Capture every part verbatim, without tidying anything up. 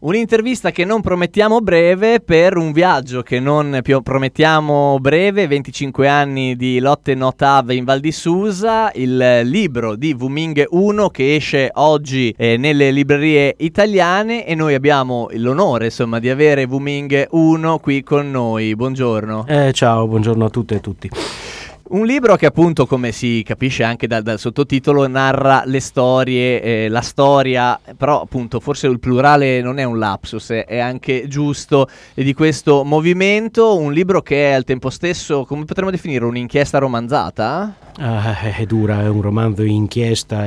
Un'intervista che non promettiamo breve per un viaggio che non più promettiamo breve, venticinque anni di lotte no T A V in Val di Susa, il libro di Wu Ming uno che esce oggi eh, nelle librerie italiane e noi abbiamo l'onore insomma di avere Wu Ming uno qui con noi. Buongiorno. Eh, ciao, buongiorno a tutte e a tutti. Un libro che appunto, come si capisce anche dal, dal sottotitolo, narra le storie, eh, la storia, però appunto forse il plurale non è un lapsus, è, è anche giusto, eh, di questo movimento, un libro che è al tempo stesso, come potremmo definire, un'inchiesta romanzata? Uh, è dura, è un romanzo inchiesta,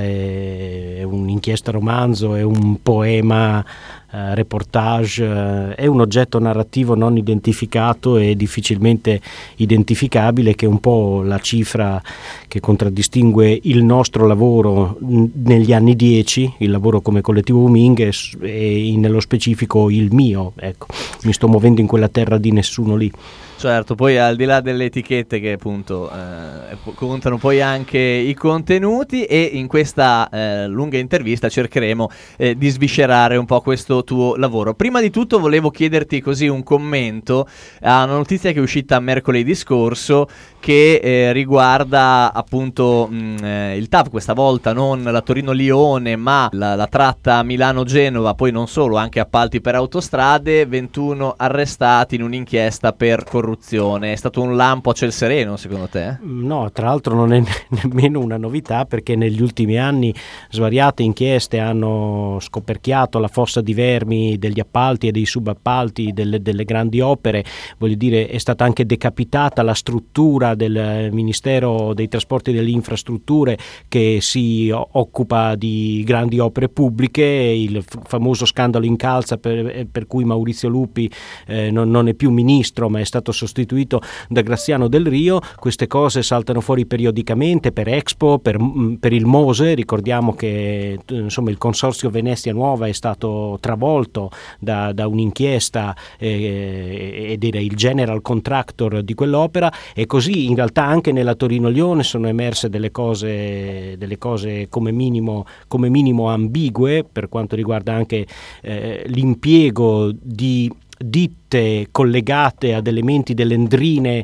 è, è un'inchiesta romanzo, è un poema Uh, reportage, uh, è un oggetto narrativo non identificato e difficilmente identificabile, che è un po' la cifra che contraddistingue il nostro lavoro n- negli anni dieci, il lavoro come collettivo Wu Ming e, e nello specifico il mio, ecco, mi sto muovendo in quella terra di nessuno lì. Certo, poi al di là delle etichette che appunto eh, contano poi anche i contenuti, e in questa eh, lunga intervista cercheremo eh, di sviscerare un po' questo tuo lavoro. Prima di tutto volevo chiederti così un commento a una notizia che è uscita mercoledì scorso che eh, riguarda appunto mh, eh, il T A V, questa volta non la Torino-Lione ma la, la tratta Milano-Genova, poi non solo, anche appalti per autostrade, ventuno arrestati in un'inchiesta per corruzione. È stato un lampo a ciel sereno secondo te? No, tra l'altro non è ne- nemmeno una novità, perché negli ultimi anni svariate inchieste hanno scoperchiato la fossa di vermi degli appalti e dei subappalti delle, delle grandi opere. Voglio dire, è stata anche decapitata la struttura del Ministero dei Trasporti e delle Infrastrutture che si occupa di grandi opere pubbliche, il f- famoso scandalo Incalza per, per cui Maurizio Lupi eh, non, non è più ministro ma è stato sostituito da Graziano Del Rio. Queste cose saltano fuori periodicamente per Expo, per, per il Mose. Ricordiamo che insomma il Consorzio Venezia Nuova è stato travolto da, da un'inchiesta eh, ed era il general contractor di quell'opera, e così in realtà anche nella Torino-Lione sono emerse delle cose, delle cose come minimo, come minimo ambigue per quanto riguarda anche eh, l'impiego di ditte collegate ad elementi delle endrine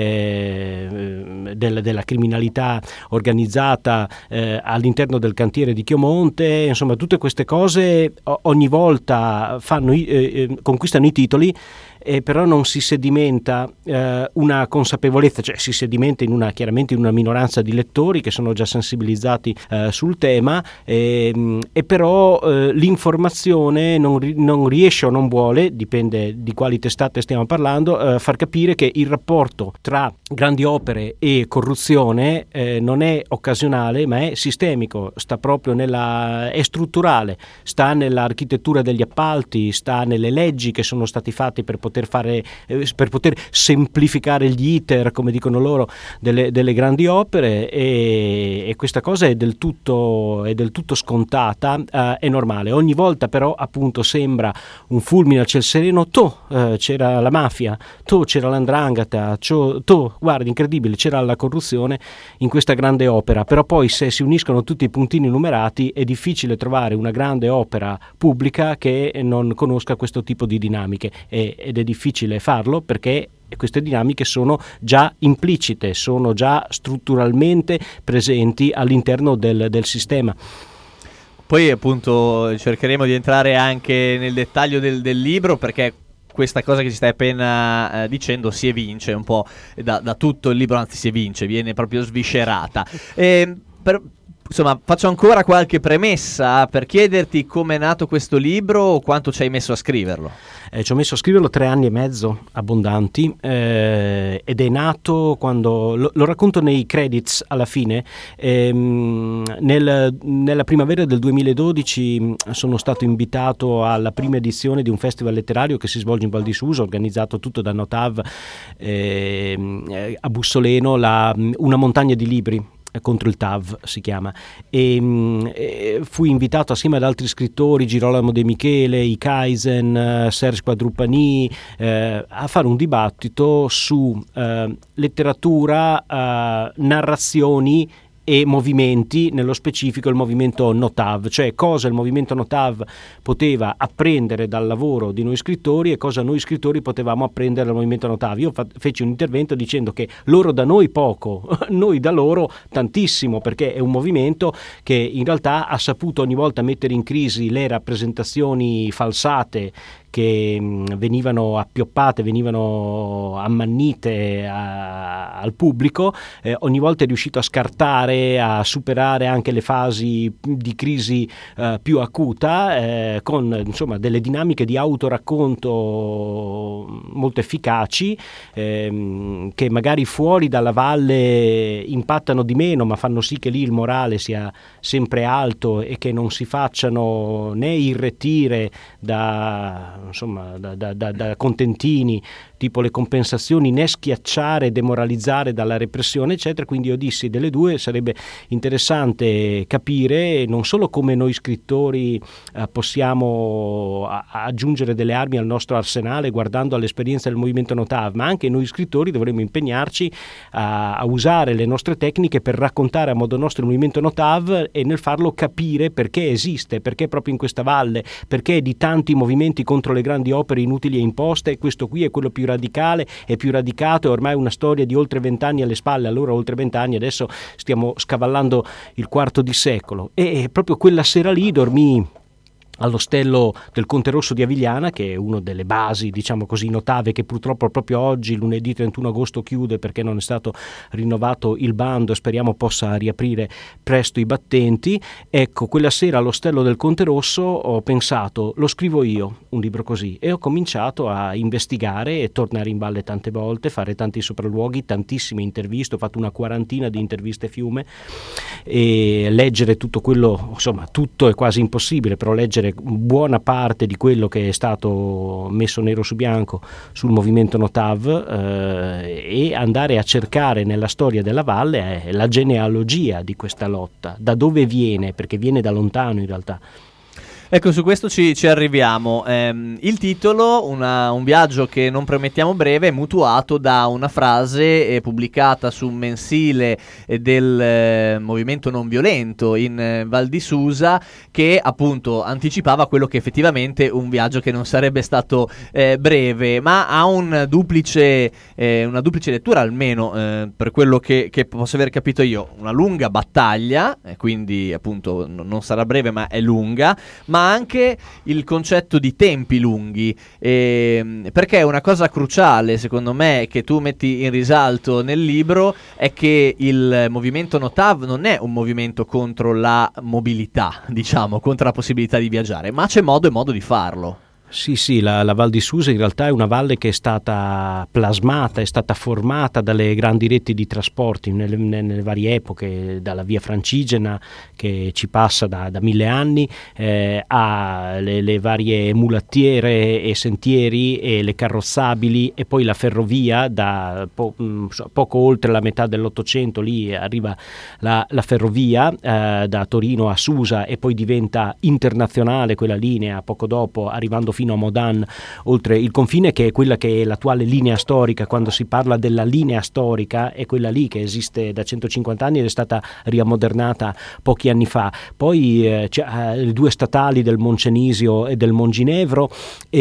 eh, del, della criminalità organizzata eh, all'interno del cantiere di Chiomonte. Insomma, tutte queste cose ogni volta fanno, eh, conquistano i titoli, e però non si sedimenta eh, una consapevolezza, cioè si sedimenta in una, chiaramente in una minoranza di lettori che sono già sensibilizzati eh, sul tema, e, e però eh, l'informazione non, ri, non riesce o non vuole, dipende di quali testate stiamo parlando, eh, far capire che il rapporto tra grandi opere e corruzione eh, non è occasionale ma è sistemico, sta proprio nella, è strutturale, sta nell'architettura degli appalti, sta nelle leggi che sono stati fatti per poter fare eh, per poter semplificare gli iter, come dicono loro, delle, delle grandi opere, e, e questa cosa è del tutto è del tutto scontata, eh, è normale. Ogni volta però appunto sembra un fulmine a ciel sereno, to eh, c'era la mafia, to c'era l'andrangheta, to, to guardi, incredibile, c'era la corruzione in questa grande opera. Però poi se si uniscono tutti i puntini numerati è difficile trovare una grande opera pubblica che non conosca questo tipo di dinamiche, e, ed è difficile farlo perché queste dinamiche sono già implicite, sono già strutturalmente presenti all'interno del, del sistema. Poi appunto cercheremo di entrare anche nel dettaglio del, del libro, perché questa cosa che ci stai appena eh, dicendo si evince un po' da, da tutto il libro, anzi si evince, viene proprio sviscerata. E per, insomma, faccio ancora qualche premessa per chiederti come è nato questo libro o quanto ci hai messo a scriverlo. Eh, ci ho messo a scriverlo tre anni e mezzo abbondanti, eh, ed è nato quando, lo, lo racconto nei credits alla fine, ehm, nel, nella primavera del duemiladodici sono stato invitato alla prima edizione di un festival letterario che si svolge in Val di Susa, organizzato tutto da no T A V, eh, a Bussoleno, la, una montagna di libri contro il T A V si chiama, e, e fui invitato assieme ad altri scrittori, Girolamo De Michele, I Kaisen, Serge Quadrupani, eh, a fare un dibattito su eh, letteratura, eh, narrazioni e movimenti, nello specifico il movimento Notav, cioè cosa il movimento Notav poteva apprendere dal lavoro di noi scrittori e cosa noi scrittori potevamo apprendere dal movimento Notav. Io fa- feci un intervento dicendo che loro da noi poco, noi da loro tantissimo, perché è un movimento che in realtà ha saputo ogni volta mettere in crisi le rappresentazioni falsate che mh, venivano appioppate, venivano ammannite a, al pubblico, eh, ogni volta è riuscito a scartare, a superare anche le fasi di crisi eh, più acuta, eh, con insomma delle dinamiche di autoracconto molto efficaci, ehm, che magari fuori dalla valle impattano di meno, ma fanno sì che lì il morale sia sempre alto e che non si facciano né irretire da insomma da, da, da, da contentini tipo le compensazioni, né schiacciare, demoralizzare dalla repressione eccetera. Quindi io dissi delle due sarebbe interessante capire non solo come noi scrittori eh, possiamo a, a aggiungere delle armi al nostro arsenale guardando all'esperienza del movimento Notav, ma anche noi scrittori dovremmo impegnarci a, a usare le nostre tecniche per raccontare a modo nostro il movimento Notav e nel farlo capire perché esiste, perché proprio in questa valle, perché di tanti movimenti contro le grandi opere inutili e imposte questo qui è quello più radicale e più radicato, è ormai una storia di oltre vent'anni alle spalle. Allora oltre vent'anni, adesso stiamo scavallando il quarto di secolo, e proprio quella sera lì dormii all'ostello del Conte Rosso di Avigliana, che è una delle basi, diciamo così, Notave, che purtroppo proprio oggi, lunedì trentuno agosto, chiude perché non è stato rinnovato il bando, speriamo possa riaprire presto i battenti. Ecco, quella sera all'ostello del Conte Rosso ho pensato, lo scrivo io un libro così, e ho cominciato a investigare e tornare in valle tante volte, fare tanti sopralluoghi, tantissime interviste, ho fatto una quarantina di interviste fiume, e leggere tutto quello, insomma tutto è quasi impossibile, però leggere buona parte di quello che è stato messo nero su bianco sul movimento Notav, eh, e andare a cercare nella storia della valle eh, la genealogia di questa lotta, da dove viene, perché viene da lontano in realtà. Ecco, su questo ci, ci arriviamo. Ehm, il titolo, una, un viaggio che non premettiamo breve, è mutuato da una frase eh, pubblicata su un mensile eh, del eh, movimento non violento in eh, Val di Susa, che appunto anticipava quello che effettivamente un viaggio che non sarebbe stato eh, breve, ma ha un duplice, eh, una duplice lettura, almeno eh, per quello che, che posso aver capito io. Una lunga battaglia, eh, quindi appunto n- non sarà breve ma è lunga, ma ma anche il concetto di tempi lunghi, eh, perché una cosa cruciale secondo me che tu metti in risalto nel libro è che il movimento Notav non è un movimento contro la mobilità, diciamo, contro la possibilità di viaggiare, ma c'è modo e modo di farlo. Sì, sì, la, la Val di Susa in realtà è una valle che è stata plasmata, è stata formata dalle grandi reti di trasporti nelle, nelle varie epoche, dalla via Francigena che ci passa da, da mille anni, eh, a le, le varie mulattiere e sentieri e le carrozzabili, e poi la ferrovia da po, poco oltre la metà dell'Ottocento, lì arriva la, la ferrovia eh, da Torino a Susa e poi diventa internazionale quella linea poco dopo, arrivando fino a Modan, oltre il confine, che è quella che è l'attuale linea storica. Quando si parla della linea storica è quella lì che esiste da centocinquanta anni ed è stata riammodernata pochi anni fa. Poi eh, c'è le due statali del Moncenisio e del Monginevro,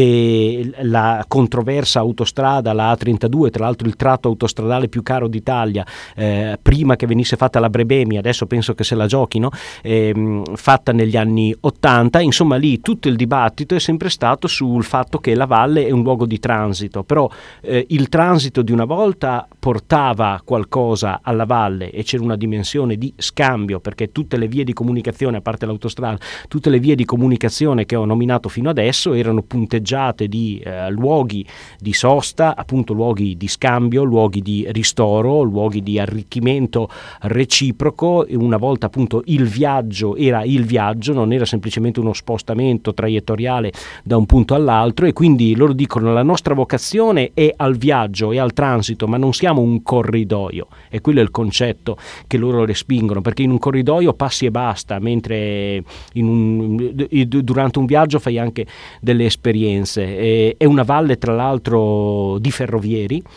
e la controversa autostrada, la A trentadue, tra l'altro il tratto autostradale più caro d'Italia, eh, prima che venisse fatta la Brebemi, adesso penso che se la giochino, eh, fatta negli anni ottanta. Insomma, lì tutto il dibattito è sempre stato sul fatto che la valle è un luogo di transito, però eh, il transito di una volta portava qualcosa alla valle e c'era una dimensione di scambio, perché tutte le vie di comunicazione, a parte l'autostrada, tutte le vie di comunicazione che ho nominato fino adesso erano punteggiate di eh, luoghi di sosta, appunto luoghi di scambio, luoghi di ristoro, luoghi di arricchimento reciproco. E una volta appunto il viaggio era il viaggio, non era semplicemente uno spostamento traiettoriale da un punto all'altro, e quindi loro dicono la nostra vocazione è al viaggio e al transito, ma non siamo un corridoio, e quello è il concetto che loro respingono, perché in un corridoio passi e basta, mentre in un, durante un viaggio fai anche delle esperienze. E, è una valle tra l'altro di ferrovieri,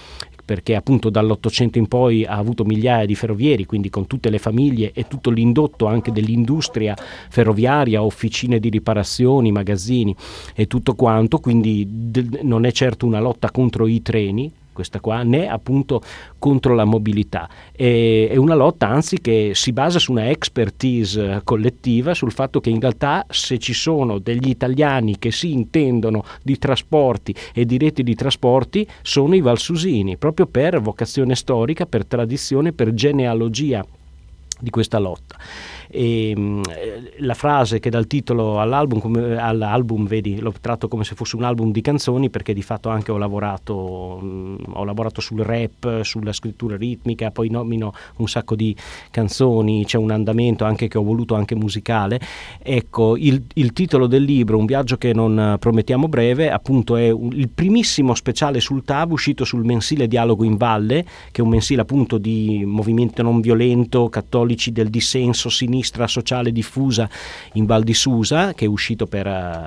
perché appunto dall'Ottocento in poi ha avuto migliaia di ferrovieri, quindi con tutte le famiglie e tutto l'indotto anche dell'industria ferroviaria, officine di riparazioni, magazzini e tutto quanto, quindi d- non è certo una lotta contro i treni, questa qua, né appunto contro la mobilità. È, è una lotta anzi che si basa su una expertise collettiva, sul fatto che in realtà se ci sono degli italiani che si intendono di trasporti e di reti di trasporti sono i valsusini, proprio per vocazione storica, per tradizione, per genealogia di questa lotta. E, mh, la frase che dà il titolo all'album, come, all'album, vedi, l'ho tratto come se fosse un album di canzoni, perché di fatto anche ho lavorato mh, ho lavorato sul rap, sulla scrittura ritmica, poi nomino un sacco di canzoni, c'è un andamento anche che ho voluto anche musicale. Ecco, il, il titolo del libro, Un viaggio che non promettiamo breve, appunto è un, il primissimo speciale sul T A V uscito sul mensile Dialogo in Valle, che è un mensile appunto di movimento non violento, cattolici del dissenso, sinistra sociale diffusa in Val di Susa, che è uscito per,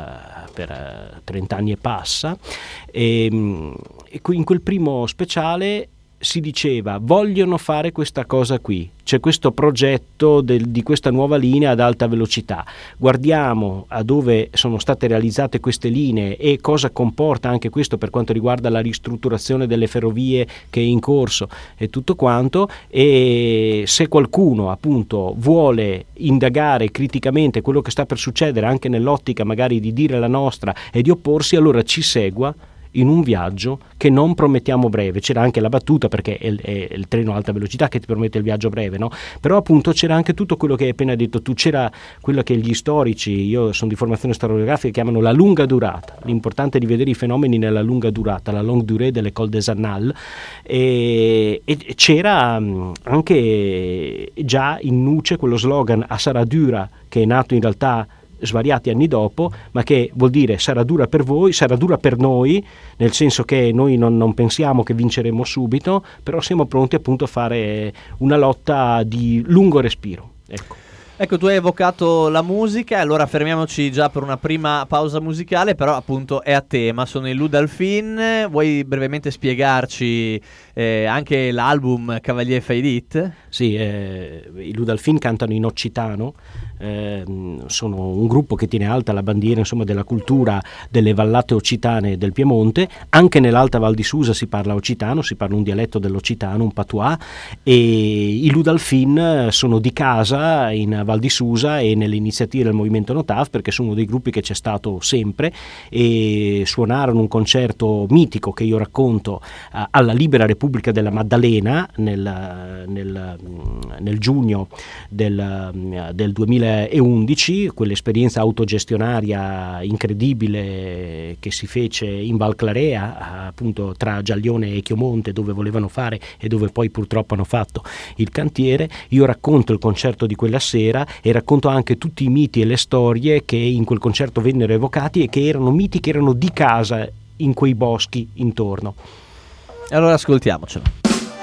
per trenta anni e passa, e, e in quel primo speciale si diceva: vogliono fare questa cosa qui, c'è questo progetto del, di questa nuova linea ad alta velocità, guardiamo a dove sono state realizzate queste linee e cosa comporta anche questo per quanto riguarda la ristrutturazione delle ferrovie che è in corso e tutto quanto, e se qualcuno appunto vuole indagare criticamente quello che sta per succedere anche nell'ottica magari di dire la nostra e di opporsi, allora ci segua in un viaggio che non promettiamo breve. C'era anche la battuta, perché è, è il treno a alta velocità che ti promette il viaggio breve, no? Però appunto c'era anche tutto quello che hai appena detto tu, c'era quello che gli storici, io sono di formazione storiografica, chiamano la lunga durata, l'importante è di vedere i fenomeni nella lunga durata, la longue durée dell'École des Annales, e, e c'era anche già in nuce quello slogan a sarà dura, che è nato in realtà svariati anni dopo, ma che vuol dire sarà dura per voi, sarà dura per noi, nel senso che noi non, non pensiamo che vinceremo subito, però siamo pronti appunto a fare una lotta di lungo respiro. Ecco. Ecco, tu hai evocato la musica, allora fermiamoci già per una prima pausa musicale, però appunto è a tema, sono i Ludalfin. Vuoi brevemente spiegarci eh, anche l'album Cavalier Faidit? Sì, eh, i Ludalfin cantano in occitano, eh, sono un gruppo che tiene alta la bandiera insomma della cultura delle vallate occitane del Piemonte. Anche nell'Alta Val di Susa si parla occitano, si parla un dialetto dell'occitano, un patois, e i Ludalfin sono di casa in Val di Susa e nelle iniziative del movimento Notav, perché sono uno dei gruppi che c'è stato sempre, e suonarono un concerto mitico che io racconto uh, alla Libera Repubblica della Maddalena nel, nel, nel giugno del, del duemilaundici, quell'esperienza autogestionaria incredibile che si fece in Val Clarea, appunto tra Giaglione e Chiomonte, dove volevano fare e dove poi purtroppo hanno fatto il cantiere. Io racconto il concerto di quella sera e racconto anche tutti i miti e le storie che in quel concerto vennero evocati e che erano miti che erano di casa in quei boschi intorno. Allora ascoltiamocelo.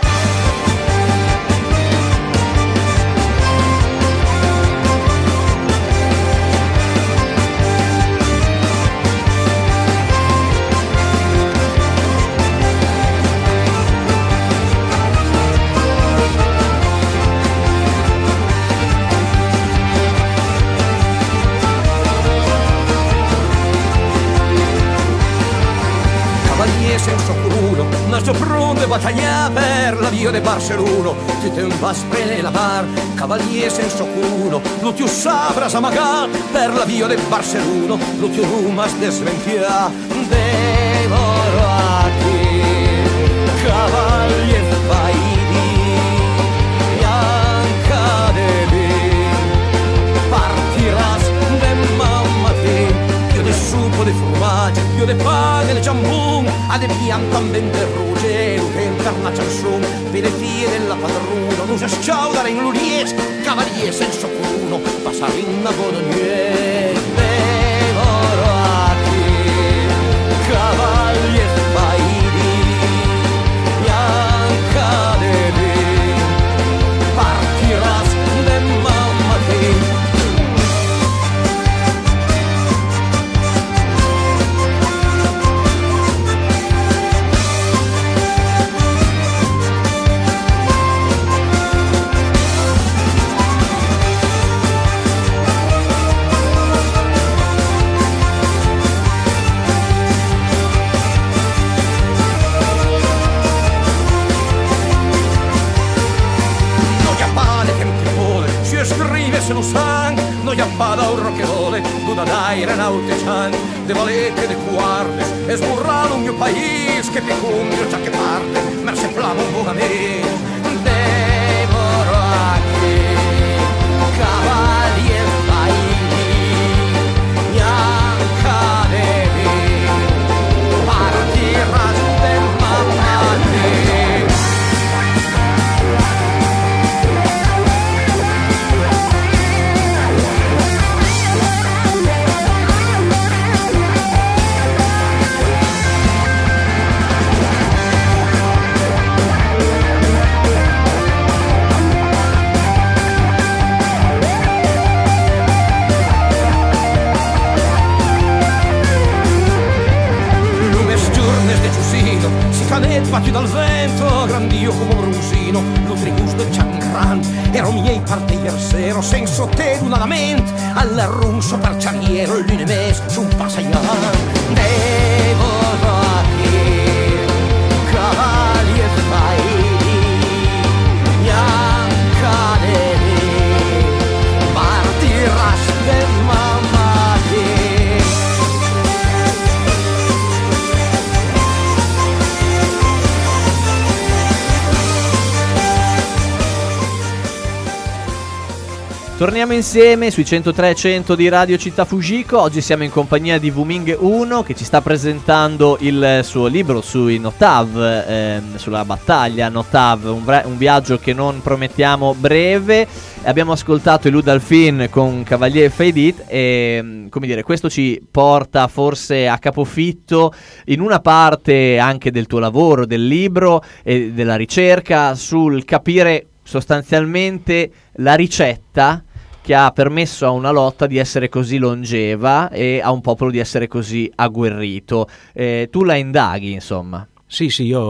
Sense curuno, nostre pronte batallar per la via de Barceluno. Tu te'n vas prendre la part, cavalier sense curuno, lo tiu sabres amagat per la via de Barceluno, lo tiu rumas desvenfiar devorati, cavalier faidi, bianca de vi, partiràs demà matí, io de supo de formatge, io de pa de jambun, ad pianta ben del ruggero che incarnacia il sum per le fie della padrona non si sciaudare in l'uries cavalier senza curuno passare in una godonier devorati cavalier faidi bianca de vi partiràs demà matí. aire nautejant de valete de guardes, esborrar un meu país que picundio già che parte, ma se plamo un bogame, devoro aquí, cavalli e faini, bianca devi, partirás de mamma. Canet battuto dal vento, grandio come un rusino, l'utribus del Ciangran, ero miei parteier senso te d'una lament, all'arrunso per ciariero, l'une mes su un passaian. Devo aquí, cavalli e faini, bianca devi, partirás de mamma. Torniamo insieme sui centotré e cento di Radio Città Fujiko. Oggi siamo in compagnia di Wuming uno che ci sta presentando il suo libro sui Notav, ehm, sulla battaglia Notav, un, vra- un viaggio che non promettiamo breve. Abbiamo ascoltato i Ludalfin con Cavalier Feidit e, come dire, questo ci porta forse a capofitto in una parte anche del tuo lavoro, del libro e della ricerca, sul capire sostanzialmente la ricetta che ha permesso a una lotta di essere così longeva e a un popolo di essere così agguerrito. Eh, tu la indaghi, insomma. Sì, sì, io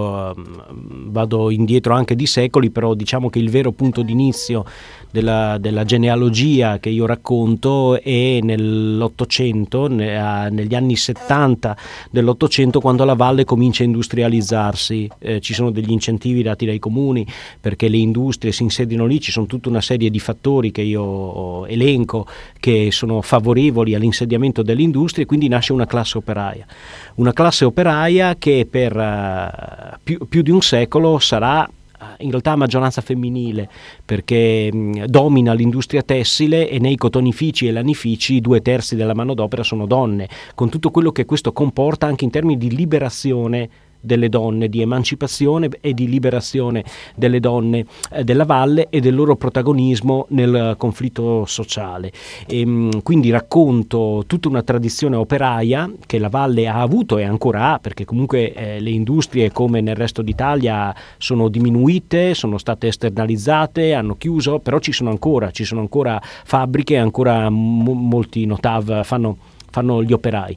um, vado indietro anche di secoli, però diciamo che il vero punto d'inizio della, della genealogia che io racconto è nell'Ottocento, ne, a, negli anni settanta dell'Ottocento, quando la valle comincia a industrializzarsi. Eh, ci sono degli incentivi dati dai comuni perché le industrie si insediano lì, ci sono tutta una serie di fattori che io elenco che sono favorevoli all'insediamento delle industrie, quindi nasce una classe operaia. Una classe operaia che per uh, più, più di un secolo sarà in realtà a maggioranza femminile, perché mh, domina l'industria tessile e nei cotonifici e lanifici due terzi della manodopera sono donne, con tutto quello che questo comporta anche in termini di liberazione delle donne, di emancipazione e di liberazione delle donne eh, della valle e del loro protagonismo nel conflitto sociale. E, mh, quindi racconto tutta una tradizione operaia che la valle ha avuto e ancora ha, perché comunque eh, le industrie, come nel resto d'Italia, sono diminuite, sono state esternalizzate, hanno chiuso, però ci sono ancora, ci sono ancora fabbriche, ancora mo- molti Notav fanno fanno gli operai.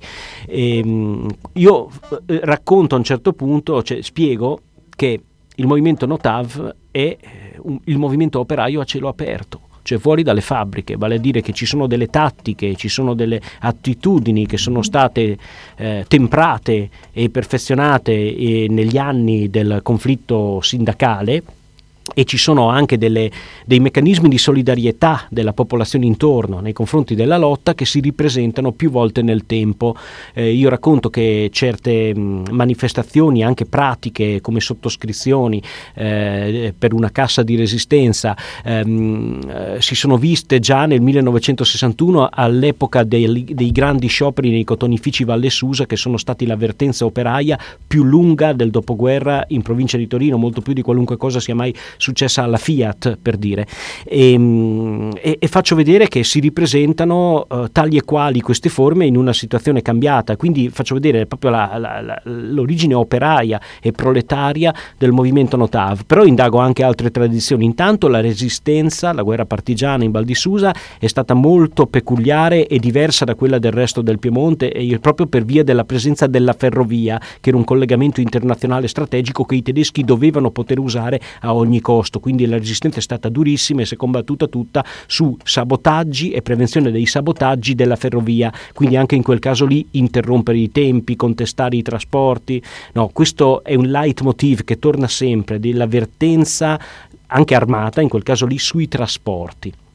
E, io eh, racconto a un certo punto, cioè spiego che il movimento Notav è un, il movimento operaio a cielo aperto, cioè fuori dalle fabbriche, vale a dire che ci sono delle tattiche, ci sono delle attitudini che sono state eh, temprate e perfezionate eh, negli anni del conflitto sindacale, e ci sono anche delle, dei meccanismi di solidarietà della popolazione intorno nei confronti della lotta che si ripresentano più volte nel tempo. Eh, io racconto che certe mh, manifestazioni anche pratiche come sottoscrizioni eh, per una cassa di resistenza ehm, eh, si sono viste già nel millenovecentosessantuno, all'epoca dei, dei grandi scioperi nei cotonifici Valle Susa, che sono stati la vertenza operaia più lunga del dopoguerra in provincia di Torino, molto più di qualunque cosa sia mai successa alla Fiat, per dire, e, e, e faccio vedere che si ripresentano uh, tali e quali queste forme in una situazione cambiata, quindi faccio vedere proprio la, la, la, l'origine operaia e proletaria del movimento Notav. Però indago anche altre tradizioni. Intanto la resistenza, la guerra partigiana in Val di Susa è stata molto peculiare e diversa da quella del resto del Piemonte, e proprio per via della presenza della ferrovia, che era un collegamento internazionale strategico che i tedeschi dovevano poter usare a ogni costo. Quindi la resistenza è stata durissima e si è combattuta tutta su sabotaggi e prevenzione dei sabotaggi della ferrovia, quindi anche in quel caso lì interrompere i tempi, contestare i trasporti. No, questo è un leitmotiv che torna sempre, dell'avvertenza anche armata, in quel caso lì, sui trasporti.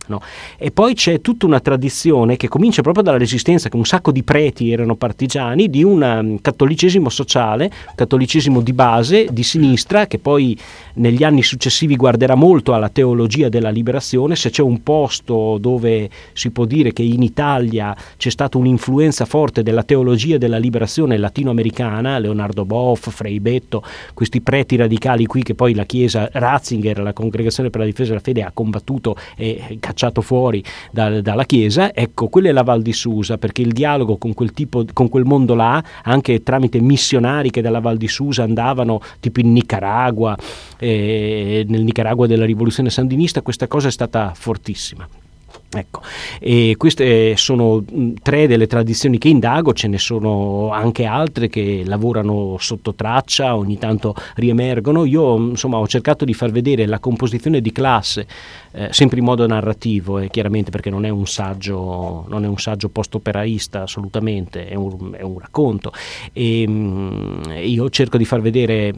no? E poi c'è tutta una tradizione che comincia proprio dalla Resistenza, che un sacco di preti erano partigiani di un um, cattolicesimo sociale, cattolicesimo di base, di sinistra, che poi negli anni successivi guarderà molto alla teologia della liberazione. Se c'è un posto dove si può dire che in Italia c'è stata un'influenza forte della teologia della liberazione latinoamericana, Leonardo Boff, Frei Betto, questi preti radicali qui che poi la Chiesa, Ratzinger, la Congregazione per la difesa della fede, ha combattuto e cacciato fuori da, dalla Chiesa, ecco, quella è la Val di Susa, perché il dialogo con quel tipo, con quel mondo là, anche tramite missionari che dalla Val di Susa andavano tipo in Nicaragua, eh, nel Nicaragua della rivoluzione sandinista, questa cosa è stata fortissima. Ecco, e queste sono tre delle tradizioni che indago, ce ne sono anche altre che lavorano sotto traccia, ogni tanto riemergono. Io insomma ho cercato di far vedere la composizione di classe, eh, sempre in modo narrativo, e chiaramente perché non è un saggio, non è un saggio post-operaista assolutamente, è un, è un racconto, e mh, io cerco di far vedere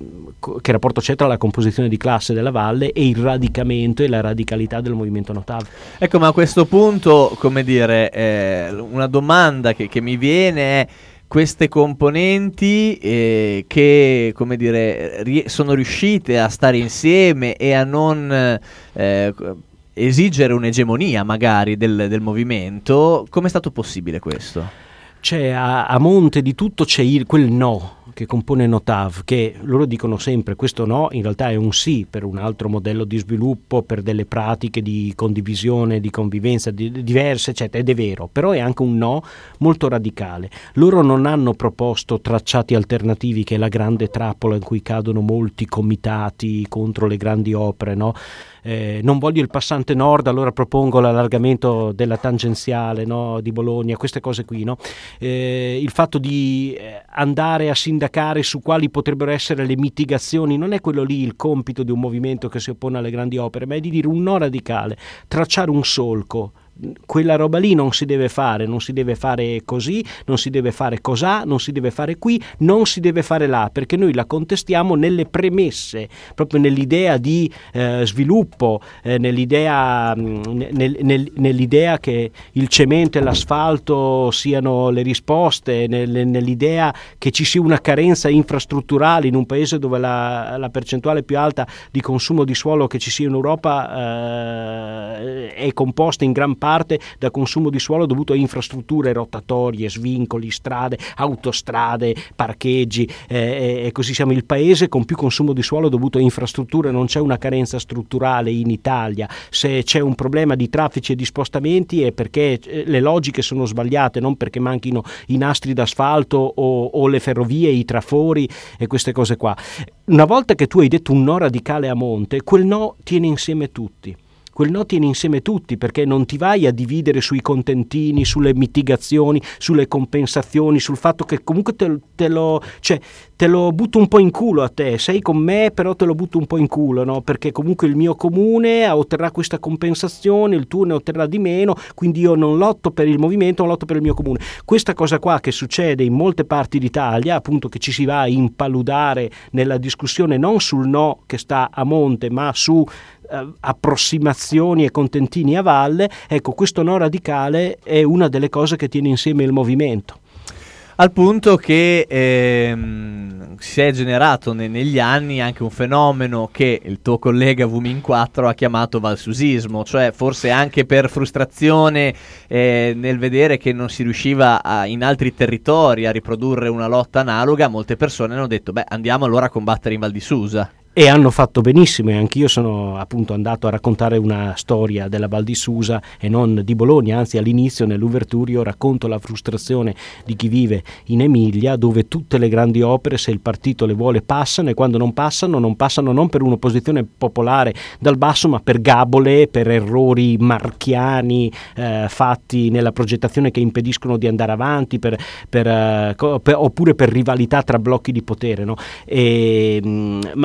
che rapporto c'è tra la composizione di classe della valle e il radicamento e la radicalità del movimento Notav. Ecco, ma a questo punto, come dire, eh, una domanda che, che mi viene è: queste componenti eh, che, come dire, rie- sono riuscite a stare insieme e a non eh, esigere un'egemonia magari del, del movimento, come è stato possibile questo? C'è a, a monte di tutto c'è il, quel no che compone Notav, che loro dicono sempre questo no in realtà è un sì per un altro modello di sviluppo, per delle pratiche di condivisione, di convivenza di, diverse, eccetera, ed è vero, però è anche un no molto radicale. Loro non hanno proposto tracciati alternativi, che è la grande trappola in cui cadono molti comitati contro le grandi opere, no? Eh, non voglio il passante nord, allora propongo l'allargamento della tangenziale, no, di Bologna, queste cose qui, no? Eh, il fatto di eh, andare a sindacare su quali potrebbero essere le mitigazioni, non è quello lì il compito di un movimento che si oppone alle grandi opere, ma è di dire un no radicale, tracciare un solco. Quella roba lì non si deve fare, non si deve fare così, non si deve fare cos'ha, non si deve fare qui, non si deve fare là, perché noi la contestiamo nelle premesse, proprio nell'idea di eh, sviluppo, eh, nell'idea, nel, nel, nell'idea che il cemento e l'asfalto siano le risposte, nel, nell'idea che ci sia una carenza infrastrutturale in un paese dove la, la percentuale più alta di consumo di suolo che ci sia in Europa eh, è composta in gran parte parte da consumo di suolo dovuto a infrastrutture rotatorie, svincoli, strade, autostrade, parcheggi, eh, e così siamo il paese con più consumo di suolo dovuto a infrastrutture. Non c'è una carenza strutturale in Italia. Se c'è un problema di traffici e di spostamenti è perché le logiche sono sbagliate, non perché manchino i nastri d'asfalto o, o le ferrovie, i trafori e queste cose qua. Una volta che tu hai detto un no radicale a monte, quel no tiene insieme tutti. Quel no tiene insieme tutti, perché non ti vai a dividere sui contentini, sulle mitigazioni, sulle compensazioni, sul fatto che comunque te, te lo cioè te lo butto un po' in culo a te, sei con me però te lo butto un po' in culo, no? Perché comunque il mio comune otterrà questa compensazione, il tuo ne otterrà di meno, quindi io non lotto per il movimento, non lotto per il mio comune. Questa cosa qua che succede in molte parti d'Italia, appunto, che ci si va a impaludare nella discussione non sul no che sta a monte, ma su eh, approssimazioni e contentini a valle, ecco, questo no radicale è una delle cose che tiene insieme il movimento. Al punto che ehm, si è generato ne- negli anni anche un fenomeno che il tuo collega Vumin quattro ha chiamato valsusismo, cioè forse anche per frustrazione eh, nel vedere che non si riusciva a, in altri territori a riprodurre una lotta analoga, molte persone hanno detto beh, andiamo allora a combattere in Val di Susa. E hanno fatto benissimo, e anch'io sono appunto andato a raccontare una storia della Val di Susa e non di Bologna, anzi all'inizio nell'uverturio racconto la frustrazione di chi vive in Emilia, dove tutte le grandi opere, se il partito le vuole, passano, e quando non passano, non passano non per un'opposizione popolare dal basso, ma per gabole, per errori marchiani eh, fatti nella progettazione che impediscono di andare avanti, per, per, eh, per, oppure per rivalità tra blocchi di potere, no? E, mh, ma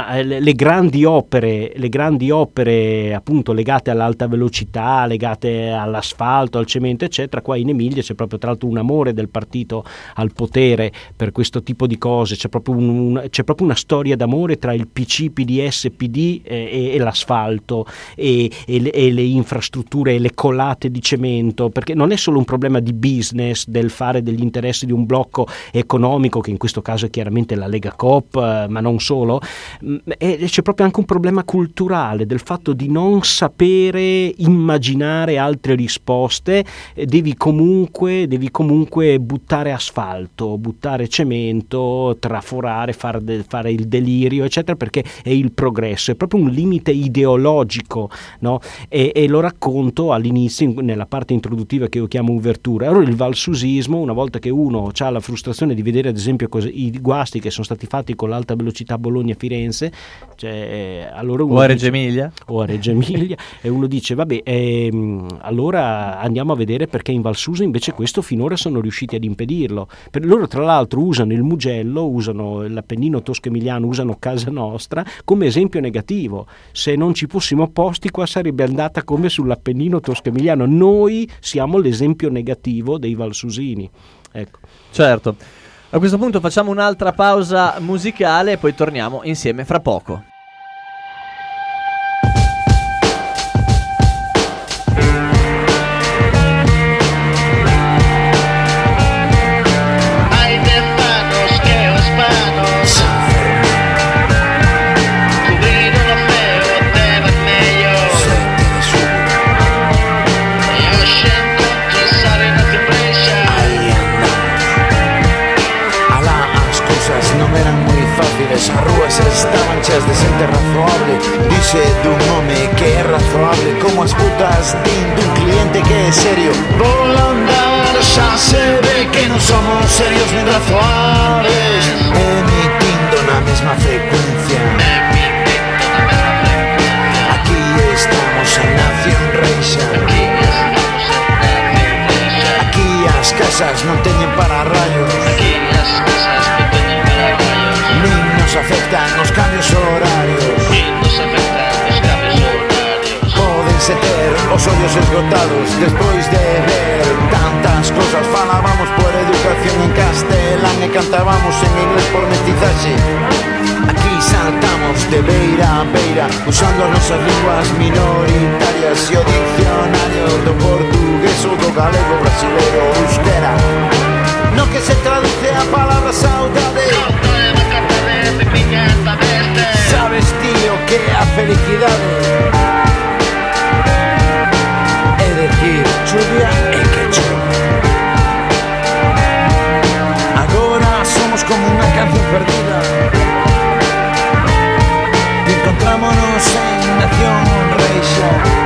le grandi opere, le grandi opere appunto legate all'alta velocità, legate all'asfalto, al cemento eccetera, qua in Emilia c'è proprio tra l'altro un amore del partito al potere per questo tipo di cose, c'è proprio, un, un, c'è proprio una storia d'amore tra il P C, P D S, P D eh, e, e l'asfalto e, e, le, e le infrastrutture e le colate di cemento, perché non è solo un problema di business, del fare degli interessi di un blocco economico, che in questo caso è chiaramente la Lega Coop, eh, ma non solo, e c'è proprio anche un problema culturale del fatto di non sapere immaginare altre risposte, devi comunque, devi comunque buttare asfalto, buttare cemento, traforare, far de, fare il delirio eccetera, perché è il progresso, è proprio un limite ideologico, no? E, e lo racconto all'inizio nella parte introduttiva che io chiamo Uvertura. Allora il valsusismo, una volta che uno ha la frustrazione di vedere ad esempio cos- i guasti che sono stati fatti con l'alta velocità Bologna-Firenze, cioè, allora uno o a dice, Reggio Emilia o a Reggio Emilia e uno dice vabbè ehm, allora andiamo a vedere perché in Val Susa invece questo finora sono riusciti ad impedirlo. Per loro tra l'altro usano il Mugello, usano l'Appennino tosco-emiliano, usano Casa Nostra come esempio negativo. Se non ci fossimo opposti qua sarebbe andata come sull'Appennino tosco-emiliano, noi siamo l'esempio negativo dei valsusini, ecco. Certo. A questo punto facciamo un'altra pausa musicale e poi torniamo insieme fra poco. As ruas estaban cheias de xente razoable. Dice dun home que é razoable, como as putas din dun cliente que é serio. Por andar xa se ve que non somos serios nin razoables, emitindo na mesma frecuencia. Aquí estamos en Nación Reixa. Aquí as casas non teñen pararrayos. Aquí as casas non teñen pararrayos. Nin nos afectan os cambios horarios. Nin nos afectan os cambios horarios. Pódense ter os ollos esgotados despois de ver tantas cosas. Falábamos por educación en castelán e cantábamos en inglés por mestizaxe. Aquí saltamos de beira a beira, usando as nosas linguas minoritarias e o diccionario do portugués ou do galego, brasileiro ou euskera, no que se traduce a palabra saudade. Sabes, tío, que a felicidade é decir chuvia e que chove. Agora somos como unha canción perdida. Encontrámonos en Nación Reixa.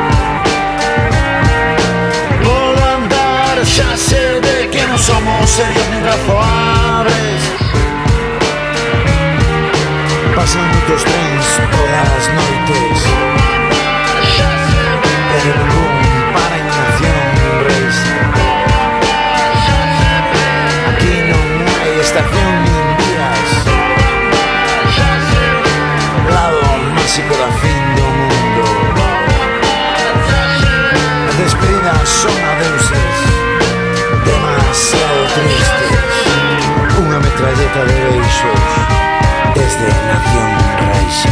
Por andar xa se ve que non somos serios nin razoables. Pasan muchos trenes todas as noites, pero ningún para en Nación Reixa. Aquí non hai estación nin días, lado máxico da fin do mundo. As despedidas son adeuses demasiado tristes, unha metralleta de beixos desde Nación Reixa.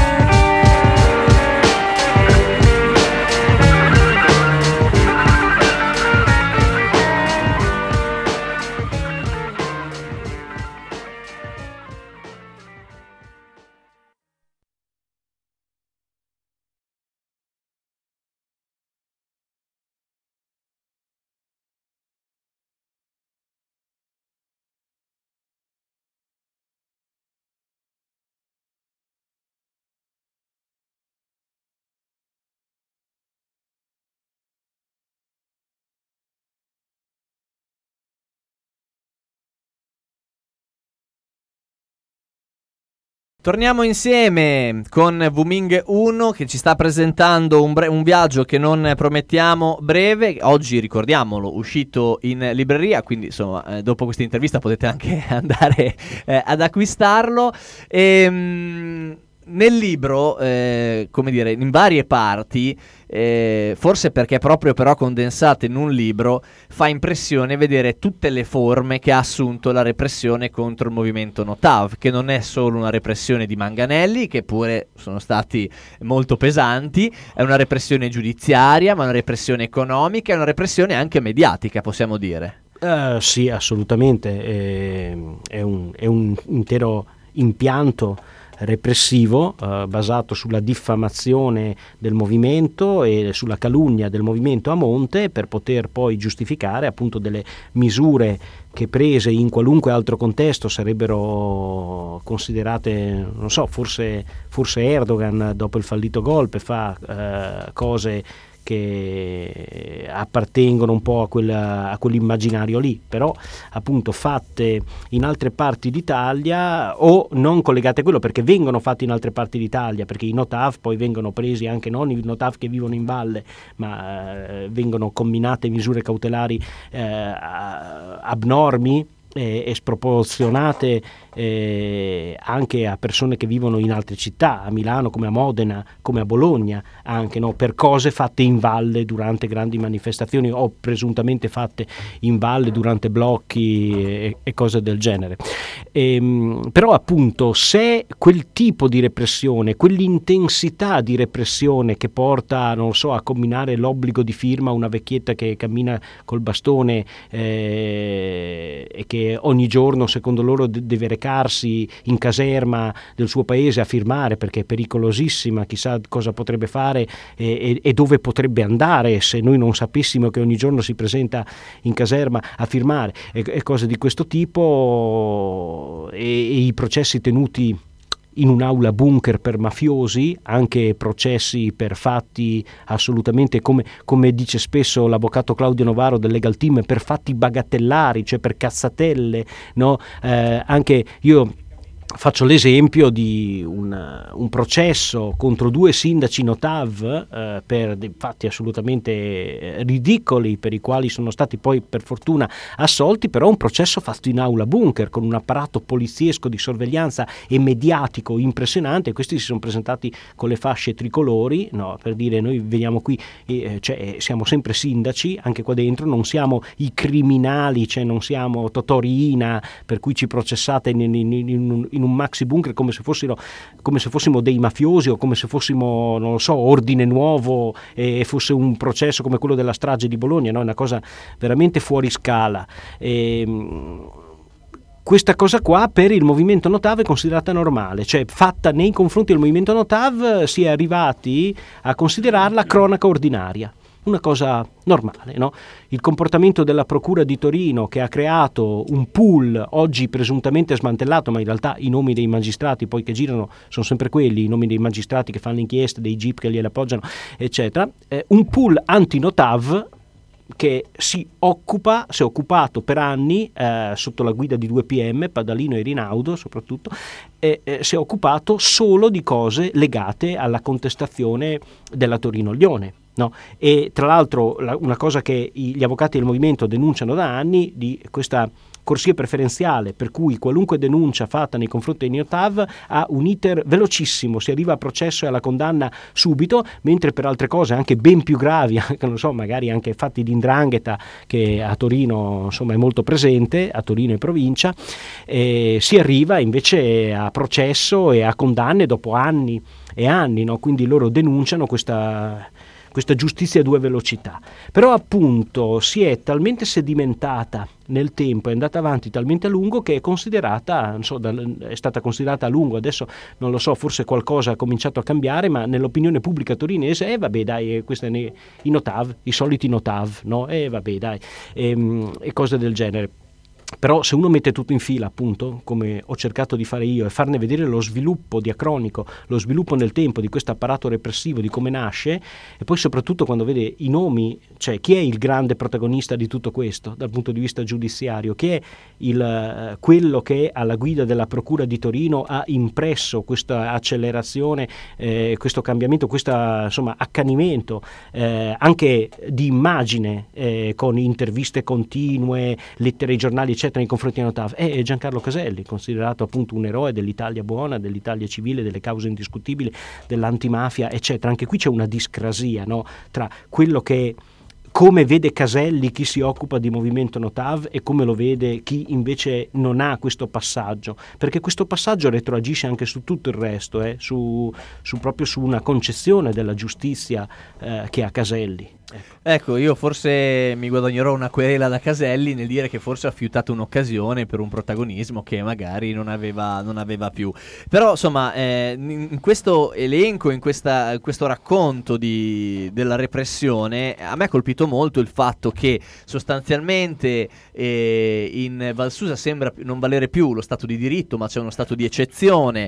Torniamo insieme con Wuming uno che ci sta presentando un, bre- un viaggio che non promettiamo breve. Oggi, ricordiamolo, uscito in libreria, quindi insomma eh, dopo questa intervista potete anche andare eh, ad acquistarlo. E, mh, nel libro, eh, come dire, in varie parti, eh, forse perché proprio però condensate in un libro, fa impressione vedere tutte le forme che ha assunto la repressione contro il movimento Notav, che non è solo una repressione di manganelli, che pure sono stati molto pesanti, è una repressione giudiziaria, ma una repressione economica, è una repressione anche mediatica, possiamo dire. Uh, sì, assolutamente, è, è, un, è un intero impianto repressivo eh, basato sulla diffamazione del movimento e sulla calunnia del movimento a monte, per poter poi giustificare appunto delle misure che prese in qualunque altro contesto sarebbero considerate, non so, forse, forse Erdogan dopo il fallito golpe fa eh, cose che appartengono un po' a, quella, a quell'immaginario lì, però appunto fatte in altre parti d'Italia o non collegate a quello, perché vengono fatte in altre parti d'Italia, perché i Notav poi vengono presi anche non i Notav che vivono in valle, ma eh, vengono combinate misure cautelari eh, abnormi e sproporzionate eh, anche a persone che vivono in altre città, a Milano come a Modena, come a Bologna anche, no? Per cose fatte in valle durante grandi manifestazioni o presuntamente fatte in valle durante blocchi e, e cose del genere. Ehm, però appunto, se quel tipo di repressione, quell'intensità di repressione che porta, non so, a combinare l'obbligo di firma a una vecchietta che cammina col bastone eh, e che ogni giorno secondo loro de- deve recarsi in caserma del suo paese a firmare perché è pericolosissima, chissà cosa potrebbe fare e, e, e dove potrebbe andare se noi non sapessimo che ogni giorno si presenta in caserma a firmare e, e cose di questo tipo, e, e i processi tenuti in un'aula bunker per mafiosi, anche processi per fatti assolutamente, come, come dice spesso l'avvocato Claudio Novaro del Legal Team, per fatti bagatellari, cioè per cazzatelle, no? Eh, anche io faccio l'esempio di un, un processo contro due sindaci Notav eh, per dei fatti assolutamente ridicoli, per i quali sono stati poi per fortuna assolti, però un processo fatto in aula bunker con un apparato poliziesco di sorveglianza e mediatico impressionante. Questi si sono presentati con le fasce tricolori, no, per dire noi veniamo qui, eh, cioè, siamo sempre sindaci anche qua dentro, non siamo i criminali, cioè non siamo Totò Riina per cui ci processate in, in, in, in, in un maxi bunker come se fossero come se fossimo dei mafiosi o come se fossimo, non lo so, Ordine Nuovo e fosse un processo come quello della strage di Bologna, no? È una cosa veramente fuori scala. E, questa cosa qua per il movimento Notav è considerata normale, cioè fatta nei confronti del movimento Notav si è arrivati a considerarla cronaca ordinaria, una cosa normale, no? Il comportamento della Procura di Torino, che ha creato un pool oggi presuntamente smantellato, ma in realtà i nomi dei magistrati poi che girano sono sempre quelli, i nomi dei magistrati che fanno inchieste, dei jeep che gliele appoggiano, eccetera, eh, un pool anti-Notav che si occupa, si è occupato per anni eh, sotto la guida di due P M, Padalino e Rinaudo soprattutto, eh, eh, si è occupato solo di cose legate alla contestazione della Torino-Lione. No? E tra l'altro la, una cosa che gli avvocati del movimento denunciano da anni, di questa corsia preferenziale per cui qualunque denuncia fatta nei confronti di Notav ha un iter velocissimo, si arriva a processo e alla condanna subito, mentre per altre cose anche ben più gravi, anche, non so, magari anche fatti di 'ndrangheta che a Torino insomma è molto presente, a Torino e provincia, eh, si arriva invece a processo e a condanne dopo anni e anni, no? Quindi loro denunciano questa questa giustizia a due velocità, però appunto si è talmente sedimentata nel tempo, è andata avanti talmente a lungo che è considerata, non so, è stata considerata a lungo, adesso non lo so, forse qualcosa ha cominciato a cambiare, ma nell'opinione pubblica torinese, eh vabbè dai, questi ne, i Notav, i soliti Notav, no? Eh vabbè dai, e, e cose del genere. Però se uno mette tutto in fila, appunto, come ho cercato di fare io, e farne vedere lo sviluppo diacronico, lo sviluppo nel tempo di questo apparato repressivo, di come nasce, e poi soprattutto quando vede i nomi, cioè chi è il grande protagonista di tutto questo dal punto di vista giudiziario, chi è il, quello che alla guida della Procura di Torino ha impresso questa accelerazione, eh, questo cambiamento, questo insomma accanimento eh, anche di immagine, eh, con interviste continue, lettere ai giornali, eccetera, eccetera nei confronti di Notav? È Giancarlo Caselli, considerato appunto un eroe dell'Italia buona, dell'Italia civile, delle cause indiscutibili, dell'antimafia, eccetera. Anche qui c'è una discrasia, no? Tra quello che come vede Caselli chi si occupa di movimento Notav e come lo vede chi invece non ha questo passaggio, perché questo passaggio retroagisce anche su tutto il resto, eh? su, su proprio su una concezione della giustizia eh, che ha Caselli. Ecco. Ecco, io forse mi guadagnerò una querela da Caselli nel dire che forse ha fiutato un'occasione per un protagonismo che magari non aveva, non aveva più. Però insomma, eh, in questo elenco, in questa, questo racconto di, della repressione, a me ha colpito molto il fatto che sostanzialmente eh, in Val Susa sembra non valere più lo stato di diritto, ma c'è uno stato di eccezione.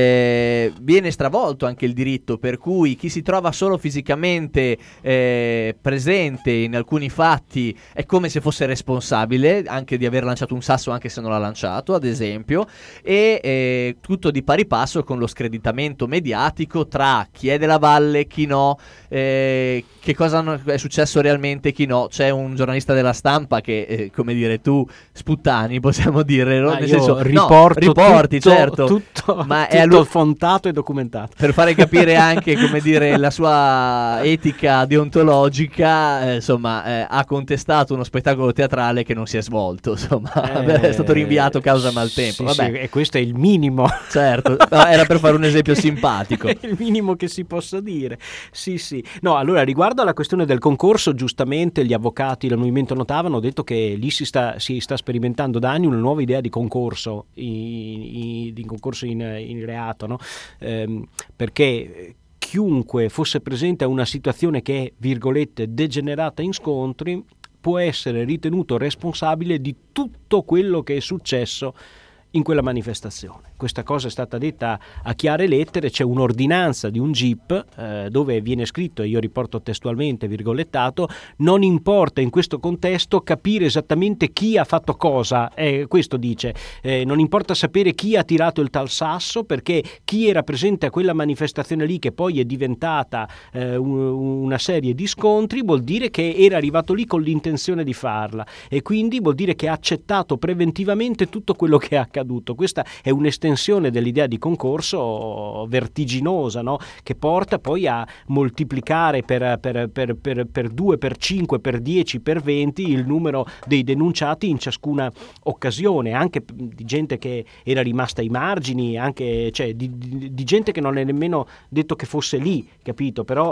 Eh, viene stravolto anche il diritto, per cui chi si trova solo fisicamente eh, presente in alcuni fatti è come se fosse responsabile anche di aver lanciato un sasso anche se non l'ha lanciato, ad esempio, e eh, tutto di pari passo con lo screditamento mediatico tra chi è della valle, chi no, eh, che cosa è successo realmente, chi no. C'è un giornalista della Stampa che eh, come dire, tu sputtani, possiamo dire, no? Ah, Nel io senso, riporto no, riporti, tutto, certo, tutto, ma tutto è allo- fontato e documentato, per fare capire anche, come dire, la sua etica deontologica. Eh, insomma, eh, ha contestato uno spettacolo teatrale che non si è svolto, insomma, eh, è stato rinviato causa maltempo. Sì, Vabbè, sì, e questo è il minimo. certo, no, era per fare un esempio simpatico. È il minimo che si possa dire. Sì, sì. No, allora, riguardo alla questione del concorso, giustamente gli avvocati del movimento Notav hanno detto che lì si sta, si sta sperimentando da anni una nuova idea di concorso, in, in, di concorso in, in reato, no? Ehm, perché chiunque fosse presente a una situazione che è, virgolette, degenerata in scontri, può essere ritenuto responsabile di tutto quello che è successo in quella manifestazione. Questa cosa è stata detta a chiare lettere. C'è un'ordinanza di un G I P eh, dove viene scritto, e io riporto testualmente, virgolettato: non importa in questo contesto capire esattamente chi ha fatto cosa, eh, questo dice, eh, non importa sapere chi ha tirato il tal sasso, perché chi era presente a quella manifestazione lì, che poi è diventata eh, un, una serie di scontri, vuol dire che era arrivato lì con l'intenzione di farla, e quindi vuol dire che ha accettato preventivamente tutto quello che è accaduto. Questa è un'estensione dell'idea di concorso vertiginosa, no? Che porta poi a moltiplicare per, per, per, per, per due, per cinque, per dieci, per venti il numero dei denunciati in ciascuna occasione, anche di gente che era rimasta ai margini, anche, cioè, di, di, di gente che non è nemmeno detto che fosse lì, capito? Però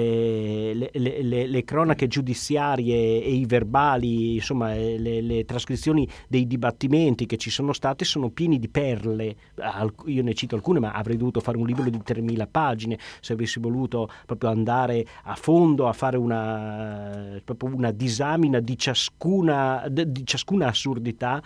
eh, le, le, le, le cronache giudiziarie e i verbali, insomma le, le trascrizioni dei dibattimenti che ci sono state sono pieni di perle. Io ne cito alcune, ma avrei dovuto fare un libro di tremila pagine se avessi voluto proprio andare a fondo a fare una, proprio una disamina di ciascuna, di ciascuna assurdità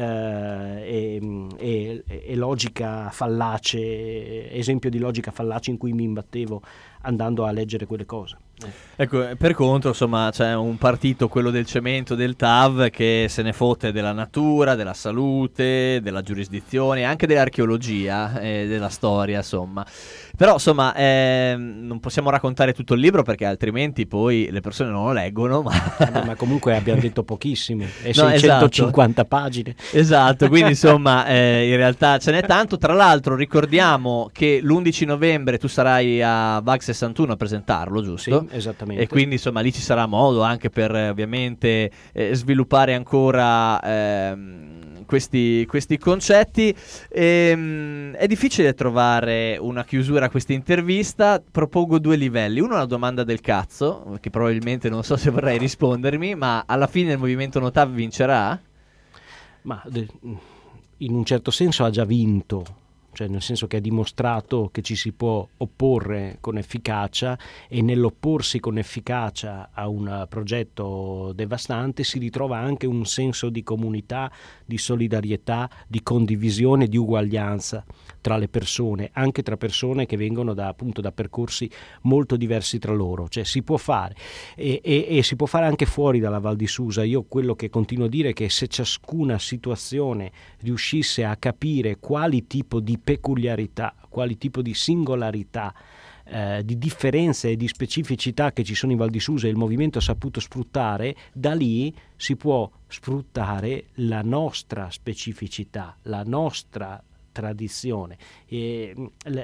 eh, e, e, e logica fallace, esempio di logica fallace in cui mi imbattevo andando a leggere quelle cose. Ecco, per contro, insomma, c'è un partito, quello del cemento, del T A V, che se ne fotte della natura, della salute, della giurisdizione, anche dell'archeologia e della storia, insomma. Però, insomma, eh, non possiamo raccontare tutto il libro perché altrimenti poi le persone non lo leggono. Ma, no, ma comunque abbiamo detto pochissimi, e no, seicentocinquanta esatto. pagine. Esatto, quindi insomma, eh, in realtà ce n'è tanto. Tra l'altro ricordiamo che l'undici novembre tu sarai a Vag sessantuno a presentarlo, giusto? Sì, esattamente. E quindi insomma lì ci sarà modo anche per eh, ovviamente eh, sviluppare ancora ehm, questi, questi concetti. Ehm, è difficile trovare una chiusura a questa intervista. Propongo due livelli. Uno, una domanda del cazzo, che probabilmente non so se vorrai rispondermi, ma alla fine il movimento Notav vincerà? Ma in un certo senso ha già vinto, cioè nel senso che ha dimostrato che ci si può opporre con efficacia, e nell'opporsi con efficacia a un progetto devastante si ritrova anche un senso di comunità, di solidarietà, di condivisione, di uguaglianza tra le persone, anche tra persone che vengono da, appunto, da percorsi molto diversi tra loro. Cioè si può fare e, e, e si può fare anche fuori dalla Val di Susa. Io quello che continuo a dire è che se ciascuna situazione riuscisse a capire quali tipo di peculiarità, quali tipo di singolarità eh, di differenze e di specificità che ci sono in Val di Susa, il movimento ha saputo sfruttare, da lì si può sfruttare la nostra specificità, la nostra tradizione e,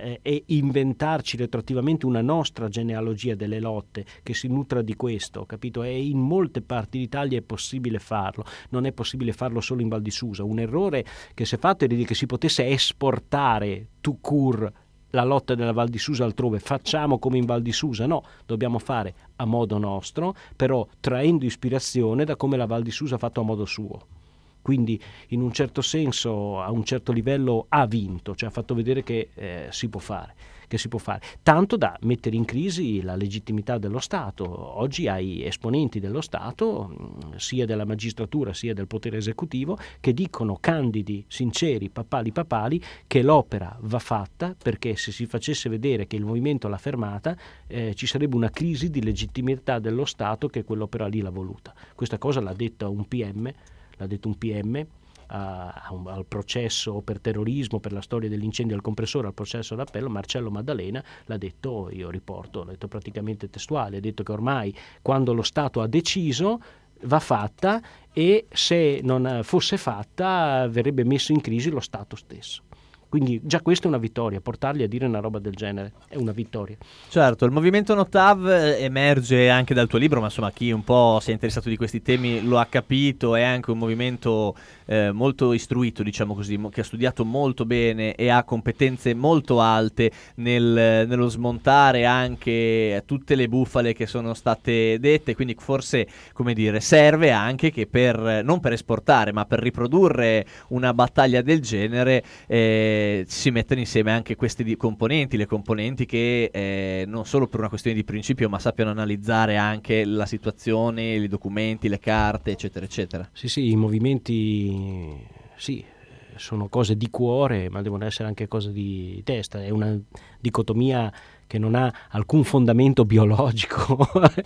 e inventarci retroattivamente una nostra genealogia delle lotte che si nutra di questo, capito? E in molte parti d'Italia è possibile farlo, non è possibile farlo solo in Val di Susa. Un errore che si è fatto è di dire che si potesse esportare tout court la lotta della Val di Susa altrove, facciamo come in Val di Susa. No, dobbiamo fare a modo nostro, però traendo ispirazione da come la Val di Susa ha fatto a modo suo. Quindi in un certo senso, a un certo livello ha vinto, cioè ha fatto vedere che eh, si può fare, che si può fare, tanto da mettere in crisi la legittimità dello Stato. Oggi hai esponenti dello Stato, sia della magistratura sia del potere esecutivo, che dicono candidi, sinceri, papali papali, che l'opera va fatta, perché se si facesse vedere che il movimento l'ha fermata, eh, ci sarebbe una crisi di legittimità dello Stato che quell'opera lì l'ha voluta. Questa cosa l'ha detta un P M, l'ha detto un P M a, a un, al processo per terrorismo, per la storia dell'incendio del compressore, al processo d'appello. Marcello Maddalena l'ha detto, io riporto, l'ha detto praticamente testuale, ha detto che ormai quando lo Stato ha deciso va fatta, e se non fosse fatta verrebbe messo in crisi lo Stato stesso. Quindi già questa è una vittoria, portarli a dire una roba del genere è una vittoria. Certo, il movimento Notav emerge anche dal tuo libro, ma insomma chi un po' si è interessato di questi temi lo ha capito, è anche un movimento eh, molto istruito, diciamo così, che ha studiato molto bene e ha competenze molto alte nel, nello smontare anche tutte le bufale che sono state dette, quindi forse, come dire, serve anche che per, non per esportare, ma per riprodurre una battaglia del genere, eh, si mettono insieme anche questi di componenti, le componenti che eh, non solo per una questione di principio, ma sappiano analizzare anche la situazione, i documenti, le carte, eccetera, eccetera. Sì, sì, i movimenti, sì, sono cose di cuore, ma devono essere anche cose di testa. È una dicotomia che non ha alcun fondamento biologico,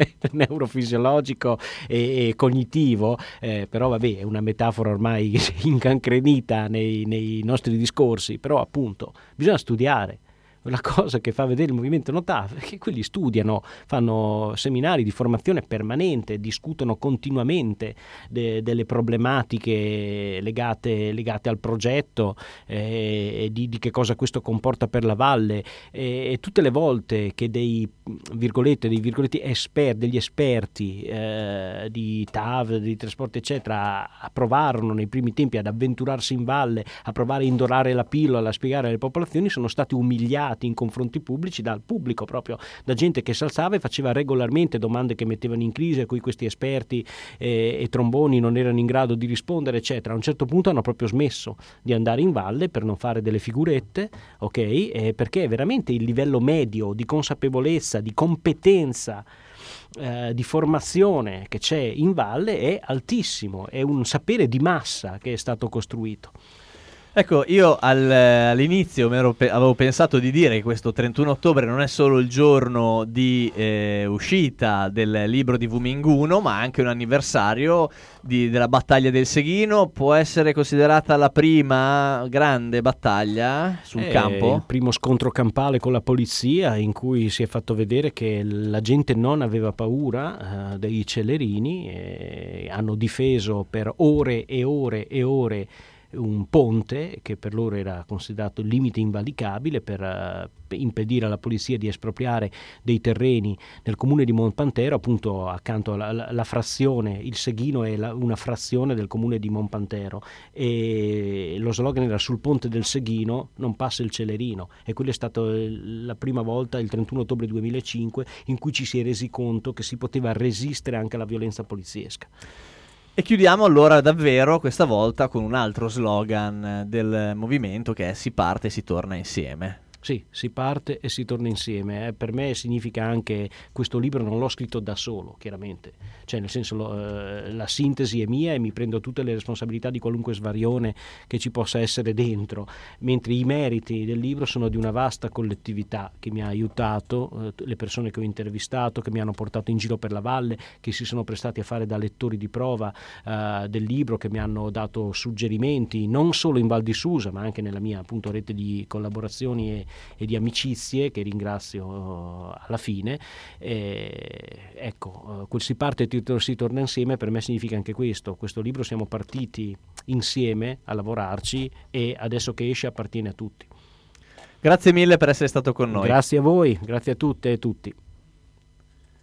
neurofisiologico e, e cognitivo, eh, però vabbè, è una metafora ormai incancrenita nei, nei nostri discorsi, però appunto bisogna studiare. La cosa che fa vedere il movimento Notav è che quelli studiano, fanno seminari di formazione permanente, discutono continuamente de, delle problematiche legate, legate al progetto, eh, e di, di che cosa questo comporta per la valle, e, e tutte le volte che dei virgolette, dei virgoletti esper, degli esperti eh, di T A V, di trasporti eccetera, provarono nei primi tempi ad avventurarsi in valle, a provare a indorare la pillola, a spiegare alle popolazioni, sono stati umiliati in confronti pubblici dal pubblico, proprio da gente che si alzava e faceva regolarmente domande che mettevano in crisi, a cui questi esperti eh, e tromboni non erano in grado di rispondere eccetera. A un certo punto hanno proprio smesso di andare in valle per non fare delle figurette, ok? Eh, perché veramente il livello medio di consapevolezza, di competenza, Eh, di formazione che c'è in valle è altissimo, è un sapere di massa che è stato costruito. Ecco, io al, all'inizio mi ero pe- avevo pensato di dire che questo trentuno ottobre non è solo il giorno di eh, uscita del libro di Vuminguno, ma anche un anniversario di, della battaglia del Seghino. Può essere considerata la prima grande battaglia sul è campo? Il primo scontro campale con la polizia, in cui si è fatto vedere che la gente non aveva paura eh, dei celerini, e hanno difeso per ore e ore e ore un ponte che per loro era considerato il limite invalicabile per uh, impedire alla polizia di espropriare dei terreni nel comune di Monpantero, appunto accanto alla, alla, alla frazione, il Seghino è la, una frazione del comune di Monpantero, e lo slogan era: sul ponte del Seghino non passa il celerino, e quella è stata la prima volta, il trentuno ottobre duemilacinque, in cui ci si è resi conto che si poteva resistere anche alla violenza poliziesca. E chiudiamo allora davvero questa volta con un altro slogan del movimento, che è: si parte e si torna insieme. Sì, si parte e si torna insieme. Eh, per me significa anche, questo libro non l'ho scritto da solo, chiaramente, cioè nel senso lo, eh, la sintesi è mia e mi prendo tutte le responsabilità di qualunque svarione che ci possa essere dentro, mentre i meriti del libro sono di una vasta collettività che mi ha aiutato, eh, le persone che ho intervistato, che mi hanno portato in giro per la valle, che si sono prestati a fare da lettori di prova eh, del libro, che mi hanno dato suggerimenti non solo in Val di Susa ma anche nella mia appunto rete di collaborazioni e e di amicizie che ringrazio uh, alla fine. E, ecco, uh, quel si parte e si torna insieme per me significa anche questo. Questo libro siamo partiti insieme a lavorarci e adesso che esce appartiene a tutti. Grazie mille per essere stato con noi. Grazie a voi, grazie a tutte e tutti.